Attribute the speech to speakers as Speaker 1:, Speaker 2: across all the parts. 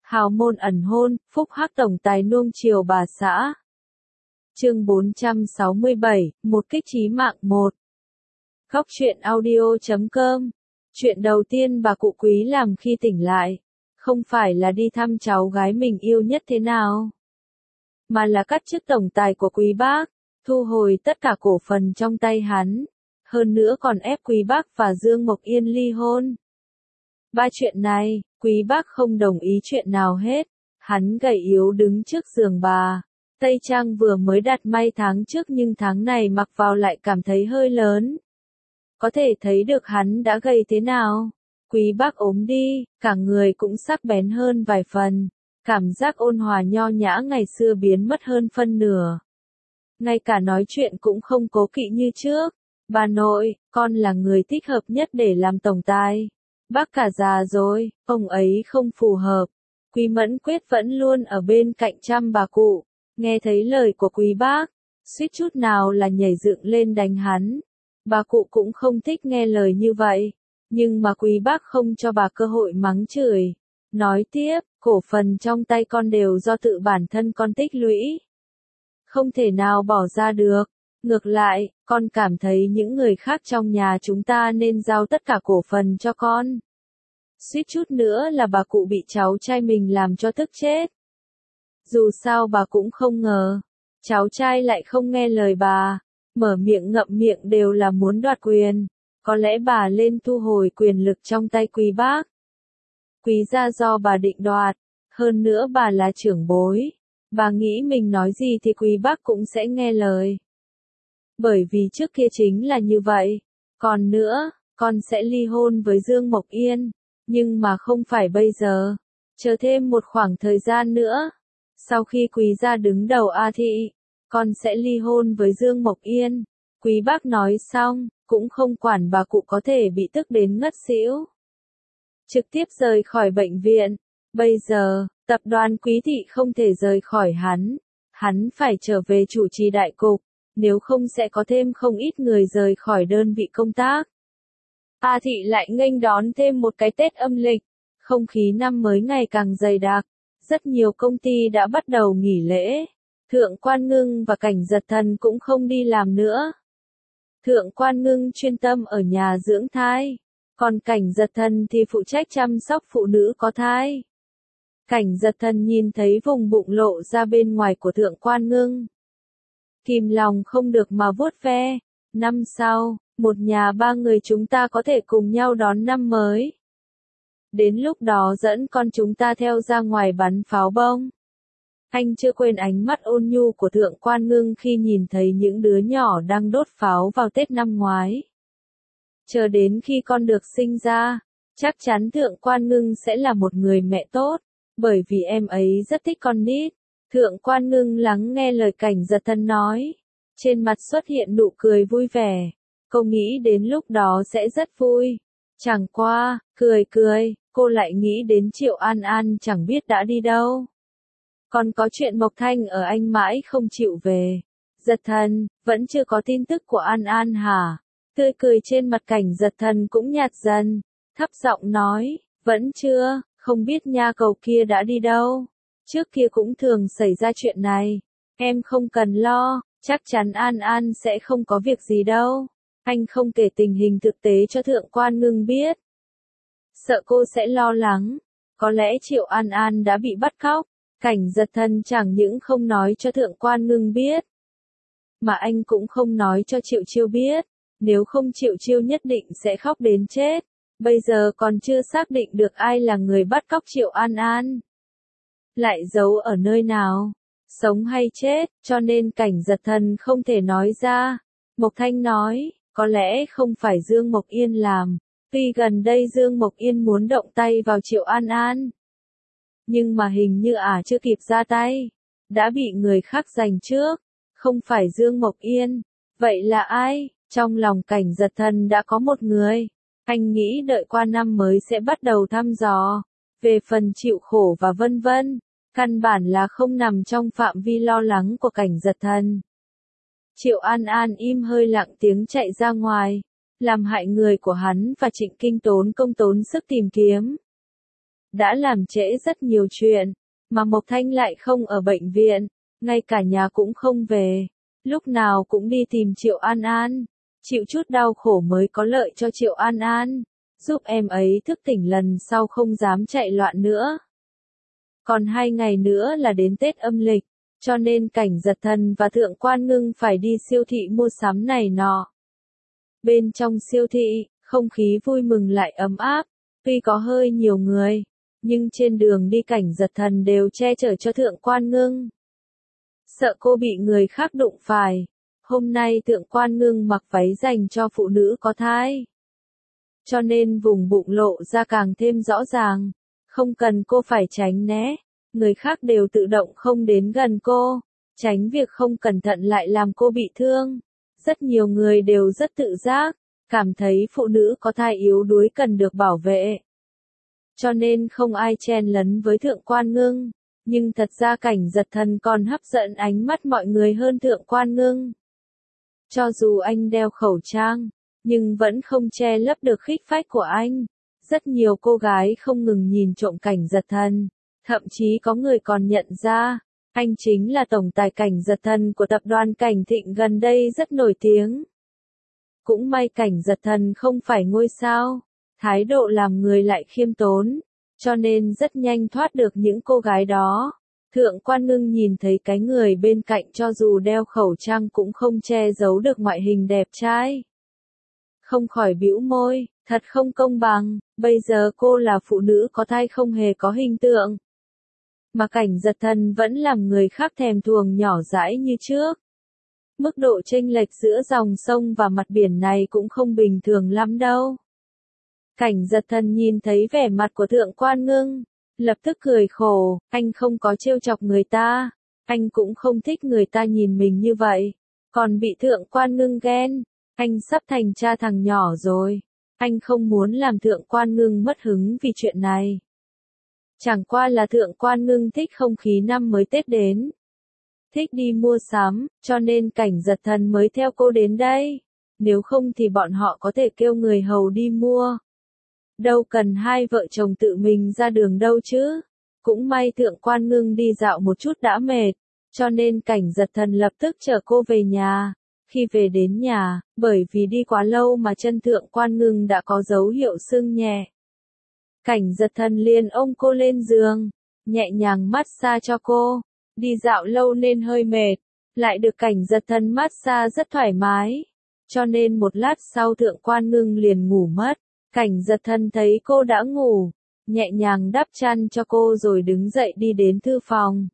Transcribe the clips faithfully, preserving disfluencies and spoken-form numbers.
Speaker 1: Hào môn ẩn hôn, phúc hắc tổng tài nuông chiều bà xã. Chương bốn trăm sáu mươi bảy, một kích chí mạng một. Góc truyện audio chấm com. Chuyện đầu tiên bà cụ Quý làm khi tỉnh lại, không phải là đi thăm cháu gái mình yêu nhất thế nào, mà là cắt chức tổng tài của Quý bác, thu hồi tất cả cổ phần trong tay hắn, hơn nữa còn ép Quý bác và Dương Mộc Yên ly hôn. Ba chuyện này, Quý bác không đồng ý chuyện nào hết. Hắn gầy yếu đứng trước giường bà. Tây trang vừa mới đặt may tháng trước nhưng tháng này mặc vào lại cảm thấy hơi lớn. Có thể thấy được hắn đã gầy thế nào. Quý bác ốm đi, cả người cũng sắc bén hơn vài phần. Cảm giác ôn hòa nho nhã ngày xưa biến mất hơn phân nửa. Ngay cả nói chuyện cũng không cố kỵ như trước. Bà nội, con là người thích hợp nhất để làm tổng tài. Bác cả già rồi, ông ấy không phù hợp. Quý Mẫn Quyết vẫn luôn ở bên cạnh chăm bà cụ. Nghe thấy lời của quý bác, suýt chút nào là nhảy dựng lên đánh hắn. Bà cụ cũng không thích nghe lời như vậy. Nhưng mà quý bác không cho bà cơ hội mắng chửi. Nói tiếp, cổ phần trong tay con đều do tự bản thân con tích lũy. Không thể nào bỏ ra được. Ngược lại, con cảm thấy những người khác trong nhà chúng ta nên giao tất cả cổ phần cho con. Suýt chút nữa là bà cụ bị cháu trai mình làm cho tức chết. Dù sao bà cũng không ngờ, cháu trai lại không nghe lời bà, mở miệng ngậm miệng đều là muốn đoạt quyền. Có lẽ bà lên thu hồi quyền lực trong tay quý bác. Quý gia do bà định đoạt, hơn nữa bà là trưởng bối. Bà nghĩ mình nói gì thì quý bác cũng sẽ nghe lời. Bởi vì trước kia chính là như vậy. Còn nữa, con sẽ ly hôn với Dương Mộc Yên. Nhưng mà không phải bây giờ. Chờ thêm một khoảng thời gian nữa. Sau khi quý gia đứng đầu A Thị, con sẽ ly hôn với Dương Mộc Yên. Quý bác nói xong, cũng không quản bà cụ có thể bị tức đến ngất xỉu. Trực tiếp rời khỏi bệnh viện. Bây giờ, tập đoàn Quý Thị không thể rời khỏi hắn. Hắn phải trở về chủ trì đại cục. Nếu không sẽ có thêm không ít người rời khỏi đơn vị công tác. A Thị lại nghênh đón thêm một cái Tết âm lịch. Không khí năm mới ngày càng dày đặc. Rất nhiều công ty đã bắt đầu nghỉ lễ. Thượng Quan Ngưng và Cảnh Giật Thần cũng không đi làm nữa. Thượng Quan Ngưng chuyên tâm ở nhà dưỡng thai. Còn Cảnh Giật Thần thì phụ trách chăm sóc phụ nữ có thai. Cảnh Giật Thần nhìn thấy vùng bụng lộ ra bên ngoài của Thượng Quan Ngưng. Kìm lòng không được mà vuốt ve. Năm sau, một nhà ba người chúng ta có thể cùng nhau đón năm mới. Đến lúc đó dẫn con chúng ta theo ra ngoài bắn pháo bông. Anh chưa quên ánh mắt ôn nhu của Thượng Quan Ngưng khi nhìn thấy những đứa nhỏ đang đốt pháo vào Tết năm ngoái. Chờ đến khi con được sinh ra, chắc chắn Thượng Quan Ngưng sẽ là một người mẹ tốt, bởi vì em ấy rất thích con nít. Thượng Quan Ngưng lắng nghe lời Cảnh Giật Thần nói. Trên mặt xuất hiện nụ cười vui vẻ. Cô nghĩ đến lúc đó sẽ rất vui. Chẳng qua, cười cười, cô lại nghĩ đến Triệu An An chẳng biết đã đi đâu. Còn có chuyện Mộc Thanh ở Anh mãi không chịu về. Giật Thần, vẫn chưa có tin tức của An An hả? Tươi cười trên mặt Cảnh Giật Thần cũng nhạt dần. Thấp giọng nói, vẫn chưa, không biết nha cầu kia đã đi đâu. Trước kia cũng thường xảy ra chuyện này. Em không cần lo, chắc chắn An An sẽ không có việc gì đâu. Anh không kể tình hình thực tế cho Thượng Quan Ngưng biết. Sợ cô sẽ lo lắng. Có lẽ Triệu An An đã bị bắt cóc. Cảnh Giật Thần chẳng những không nói cho Thượng Quan Ngưng biết, mà anh cũng không nói cho Triệu Chiêu biết. Nếu không Triệu Chiêu nhất định sẽ khóc đến chết. Bây giờ còn chưa xác định được ai là người bắt cóc Triệu An An. Lại giấu ở nơi nào, sống hay chết, cho nên Cảnh Giật Thần không thể nói ra. Mộc Thanh nói, có lẽ không phải Dương Mộc Yên làm. Tuy gần đây Dương Mộc Yên muốn động tay vào Triệu An An, nhưng mà hình như ả chưa kịp ra tay, đã bị người khác giành trước. Không phải Dương Mộc Yên, vậy là ai? Trong lòng Cảnh Giật Thần đã có một người. Anh nghĩ đợi qua năm mới sẽ bắt đầu thăm dò. Về phần chịu khổ và vân vân, căn bản là không nằm trong phạm vi lo lắng của Cảnh Giật Thần. Triệu An An im hơi lặng tiếng chạy ra ngoài, làm hại người của hắn và Trịnh Kinh tốn công tốn sức tìm kiếm. đã làm trễ rất nhiều chuyện, mà Mộc Thanh lại không ở bệnh viện, ngay cả nhà cũng không về, lúc nào cũng đi tìm Triệu An An, chịu chút đau khổ mới có lợi cho Triệu An An, giúp em ấy thức tỉnh lần sau không dám chạy loạn nữa. Còn hai ngày nữa là đến Tết âm lịch, cho nên Cảnh Giật Thần và Thượng Quan Ngưng phải đi siêu thị mua sắm này nọ. Bên trong siêu thị, không khí vui mừng lại ấm áp, tuy có hơi nhiều người, nhưng trên đường đi Cảnh Giật Thần đều che chở cho Thượng Quan Ngưng. Sợ cô bị người khác đụng phải, hôm nay Thượng Quan Ngưng mặc váy dành cho phụ nữ có thai. Cho nên vùng bụng lộ ra càng thêm rõ ràng, không cần cô phải tránh né, người khác đều tự động không đến gần cô, tránh việc không cẩn thận lại làm cô bị thương. Rất nhiều người đều rất tự giác, cảm thấy phụ nữ có thai yếu đuối cần được bảo vệ. Cho nên không ai chen lấn với Thượng Quan Ngưng, nhưng thật ra Cảnh Giật Thần còn hấp dẫn ánh mắt mọi người hơn Thượng Quan Ngưng. Cho dù anh đeo khẩu trang, nhưng vẫn không che lấp được khích phách của anh. Rất nhiều cô gái không ngừng nhìn trộm Cảnh Giật Thần, thậm chí có người còn nhận ra, anh chính là tổng tài Cảnh Giật Thần của tập đoàn Cảnh Thịnh gần đây rất nổi tiếng. Cũng may Cảnh Giật Thần không phải ngôi sao, thái độ làm người lại khiêm tốn, cho nên rất nhanh thoát được những cô gái đó. Thượng Quan Ngưng nhìn thấy cái người bên cạnh cho dù đeo khẩu trang cũng không che giấu được ngoại hình đẹp trai. Không khỏi bĩu môi, thật không công bằng, bây giờ cô là phụ nữ có thai không hề có hình tượng. Mà Cảnh Giật Thần vẫn làm người khác thèm thuồng nhỏ dãi như trước. Mức độ chênh lệch giữa dòng sông và mặt biển này cũng không bình thường lắm đâu. Cảnh Giật Thần nhìn thấy vẻ mặt của Thượng Quan Ngưng, lập tức cười khổ, anh không có trêu chọc người ta, anh cũng không thích người ta nhìn mình như vậy, còn bị Thượng Quan Ngưng ghen, anh sắp thành cha thằng nhỏ rồi, anh không muốn làm Thượng Quan Ngưng mất hứng vì chuyện này. Chẳng qua là Thượng Quan Ngưng thích không khí năm mới Tết đến, thích đi mua sắm, cho nên Cảnh Giật Thần mới theo cô đến đây, nếu không thì bọn họ có thể kêu người hầu đi mua. Đâu cần hai vợ chồng tự mình ra đường đâu chứ. Cũng may Thượng Quan Ngưng đi dạo một chút đã mệt, cho nên Cảnh Giật Thần lập tức chở cô về nhà. Khi về đến nhà, bởi vì đi quá lâu mà chân Thượng Quan Ngưng đã có dấu hiệu sưng nhẹ. Cảnh Giật Thần liền ôm cô lên giường, nhẹ nhàng massage cho cô. Đi dạo lâu nên hơi mệt, lại được Cảnh Giật Thần massage rất thoải mái. Cho nên một lát sau Thượng Quan Ngưng liền ngủ mất. Cảnh Giật Thần thấy cô đã ngủ, nhẹ nhàng đắp chăn cho cô rồi đứng dậy đi đến thư phòng.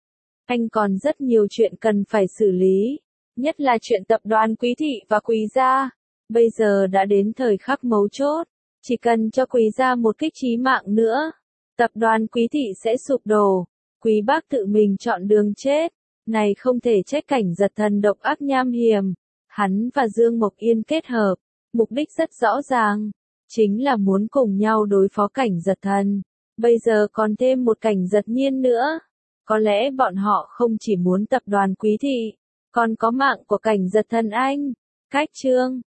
Speaker 1: Anh còn rất nhiều chuyện cần phải xử lý, nhất là chuyện tập đoàn Quý Thị và Quý Gia. Bây giờ đã đến thời khắc mấu chốt, chỉ cần cho Quý Gia một kích chí mạng nữa, tập đoàn Quý Thị sẽ sụp đổ. Quý bác tự mình chọn đường chết, này không thể trách Cảnh Giật Thần độc ác nham hiểm. Hắn và Dương Mộc Yên kết hợp, mục đích rất rõ ràng, chính là muốn cùng nhau đối phó Cảnh Giật Thần. Bây giờ còn thêm một Cảnh Giật Nhiên nữa. Có lẽ bọn họ không chỉ muốn tập đoàn Quý Thị, còn có mạng của Cảnh Giật Thần anh. Cách chương